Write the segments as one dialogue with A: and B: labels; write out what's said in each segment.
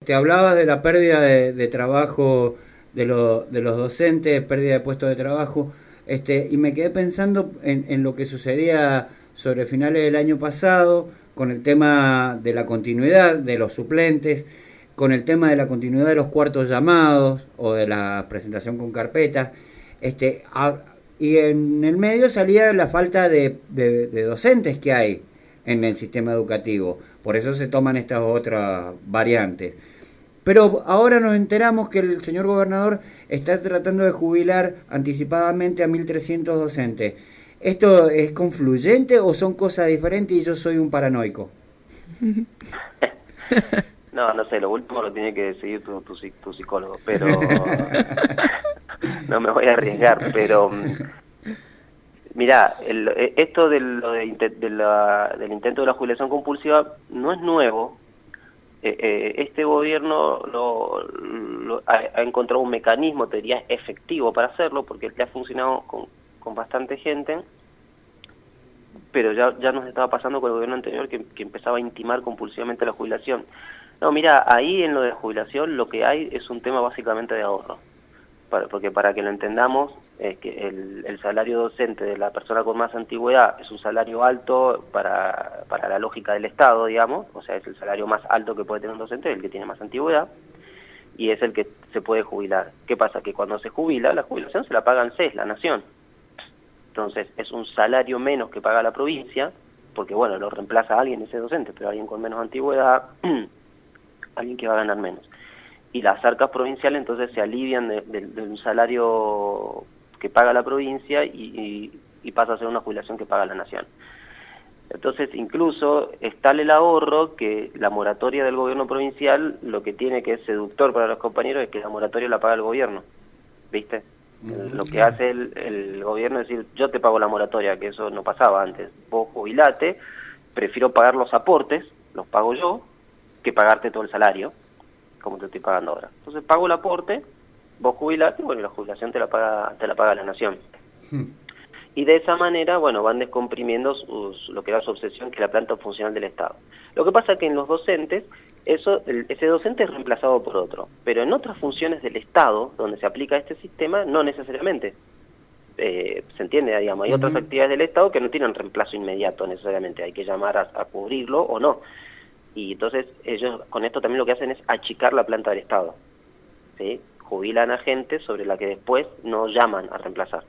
A: Hablabas de la pérdida de trabajo de los docentes, pérdida de puestos de trabajo, y me quedé pensando en lo que sucedía sobre finales del año pasado, con el tema de la continuidad de los suplentes, con el tema de la continuidad de los cuartos llamados o de la presentación con carpetas, y en el medio salía la falta de docentes que hay en el sistema educativo. Por eso se toman estas otras variantes. Pero ahora nos enteramos que el señor gobernador está tratando de jubilar anticipadamente a 1.300 docentes. ¿Esto es confluyente o son cosas diferentes y yo soy un paranoico?
B: No sé, lo último lo tiene que decidir tu psicólogo, pero no me voy a arriesgar, pero mirá, esto del intento de la jubilación compulsiva no es nuevo. Este gobierno ha encontrado un mecanismo, te diría, efectivo para hacerlo, porque le ha funcionado con bastante gente, pero ya nos estaba pasando con el gobierno anterior que empezaba a intimar compulsivamente la jubilación. No, mira, ahí en lo de jubilación lo que hay es un tema básicamente de ahorro. Porque para que lo entendamos, es que el salario docente de la persona con más antigüedad es un salario alto para la lógica del Estado, digamos, o sea, es el salario más alto que puede tener un docente, el que tiene más antigüedad, y es el que se puede jubilar. ¿Qué pasa? Que cuando se jubila, la jubilación se la paga ANSES, la nación. Entonces, es un salario menos que paga la provincia, porque bueno, lo reemplaza a alguien ese docente, pero alguien con menos antigüedad, alguien que va a ganar menos. Y las arcas provinciales entonces se alivian de un salario que paga la provincia y pasa a ser una jubilación que paga la nación. Entonces incluso es tal el ahorro que la moratoria del gobierno provincial, lo que tiene que es seductor para los compañeros es que la moratoria la paga el gobierno, ¿viste? Lo que hace el gobierno es decir, yo te pago la moratoria, que eso no pasaba antes, vos jubilate, prefiero pagar los aportes, los pago yo, que pagarte todo el salario, como te estoy pagando ahora. Entonces pago el aporte, vos jubilate, bueno, y la jubilación te la paga la nación. Y de esa manera, bueno, van descomprimiendo lo que era su obsesión, que es la planta funcional del Estado. Lo que pasa es que en los docentes, ese docente es reemplazado por otro, pero en otras funciones del Estado, donde se aplica este sistema, no necesariamente. ¿Se entiende? Digamos, hay otras actividades del Estado que no tienen reemplazo inmediato necesariamente, hay que llamar a cubrirlo o no. Y entonces ellos con esto también lo que hacen es achicar la planta del Estado, ¿sí? Jubilan a gente sobre la que después no llaman a reemplazar.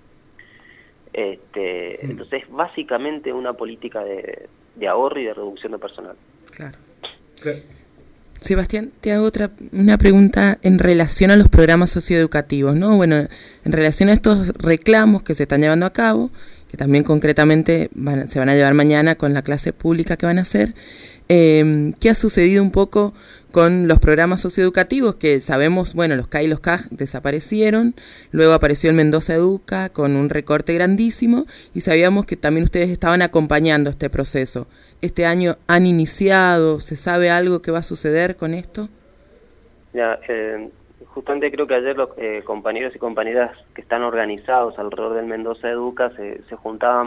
B: Entonces es básicamente una política de ahorro y de reducción de personal.
C: Claro. Sebastián, te hago una pregunta en relación a los programas socioeducativos, ¿no? Bueno, en relación a estos reclamos que se están llevando a cabo, que también concretamente se van a llevar mañana con la clase pública que van a hacer, ¿qué ha sucedido un poco con los programas socioeducativos? Que sabemos, bueno, los CAI y los CAJ desaparecieron, luego apareció el Mendoza Educa con un recorte grandísimo y sabíamos que también ustedes estaban acompañando este proceso. ¿Este año han iniciado? ¿Se sabe algo que va a suceder con esto?
B: Ya, justamente creo que ayer los compañeros y compañeras que están organizados alrededor del Mendoza Educa se juntaban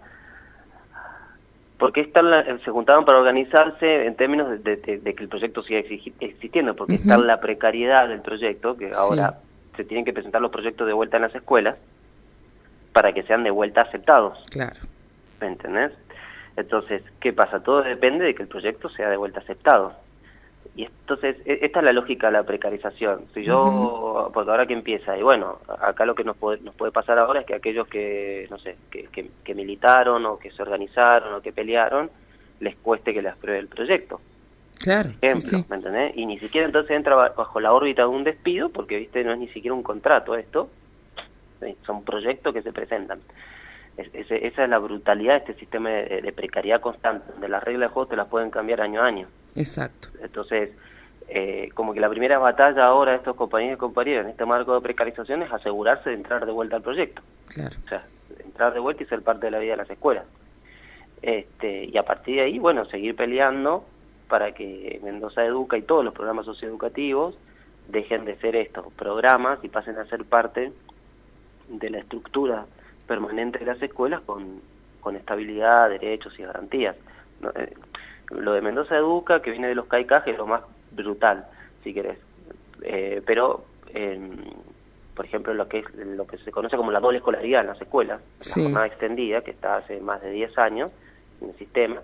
B: porque se juntaban para organizarse en términos de que el proyecto siga existiendo, porque está la precariedad del proyecto, que ahora se tienen que presentar los proyectos de vuelta en las escuelas para que sean de vuelta aceptados.
C: Claro.
B: ¿Me entendés? Entonces, ¿qué pasa? Todo depende de que el proyecto sea de vuelta aceptado. Y entonces, esta es la lógica de la precarización. Si yo, porque ahora que empieza, y bueno, acá lo que nos puede pasar ahora es que aquellos que, no sé, que militaron o que se organizaron o que pelearon, les cueste que les apruebe el proyecto.
C: Claro,
B: ejemplo,
C: sí.
B: ¿Me entendés? Y ni siquiera entonces entra bajo la órbita de un despido, porque, viste, no es ni siquiera un contrato esto, ¿sí? Son proyectos que se presentan. Esa es la brutalidad de este sistema de precariedad constante, donde las reglas de juego te las pueden cambiar año a año.
C: Exacto.
B: Entonces, como que la primera batalla ahora de estos compañeros y compañeras en este marco de precarización es asegurarse de entrar de vuelta al proyecto.
C: Claro.
B: O sea, entrar de vuelta y ser parte de la vida de las escuelas. Y a partir de ahí, bueno, seguir peleando para que Mendoza Educa y todos los programas socioeducativos dejen de ser estos programas y pasen a ser parte de la estructura permanente de las escuelas con estabilidad, derechos y garantías. Lo de Mendoza Educa, que viene de los CAICAJ, es lo más brutal. si querés. Pero, por ejemplo, lo que se conoce como la doble escolaridad en las escuelas,
C: sí,
B: la jornada extendida, que está hace más de 10 años en el sistema,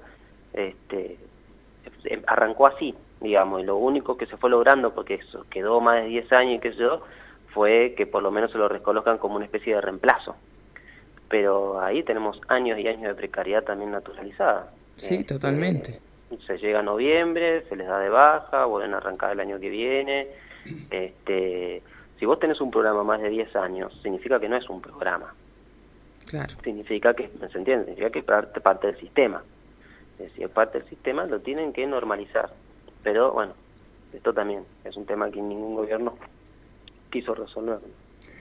B: arrancó así, digamos, y lo único que se fue logrando, porque eso quedó más de 10 años y qué sé yo, fue que por lo menos se lo reconozcan como una especie de reemplazo. Pero ahí tenemos años y años de precariedad también naturalizada.
C: Sí, totalmente.
B: Se llega a noviembre, se les da de baja, vuelven a arrancar el año que viene. Si vos tenés un programa más de 10 años, significa que no es un programa.
C: Claro.
B: Significa que, ¿se entiende? Significa que es parte del sistema. Si es parte del sistema, lo tienen que normalizar. Pero bueno, esto también es un tema que ningún gobierno quiso resolver.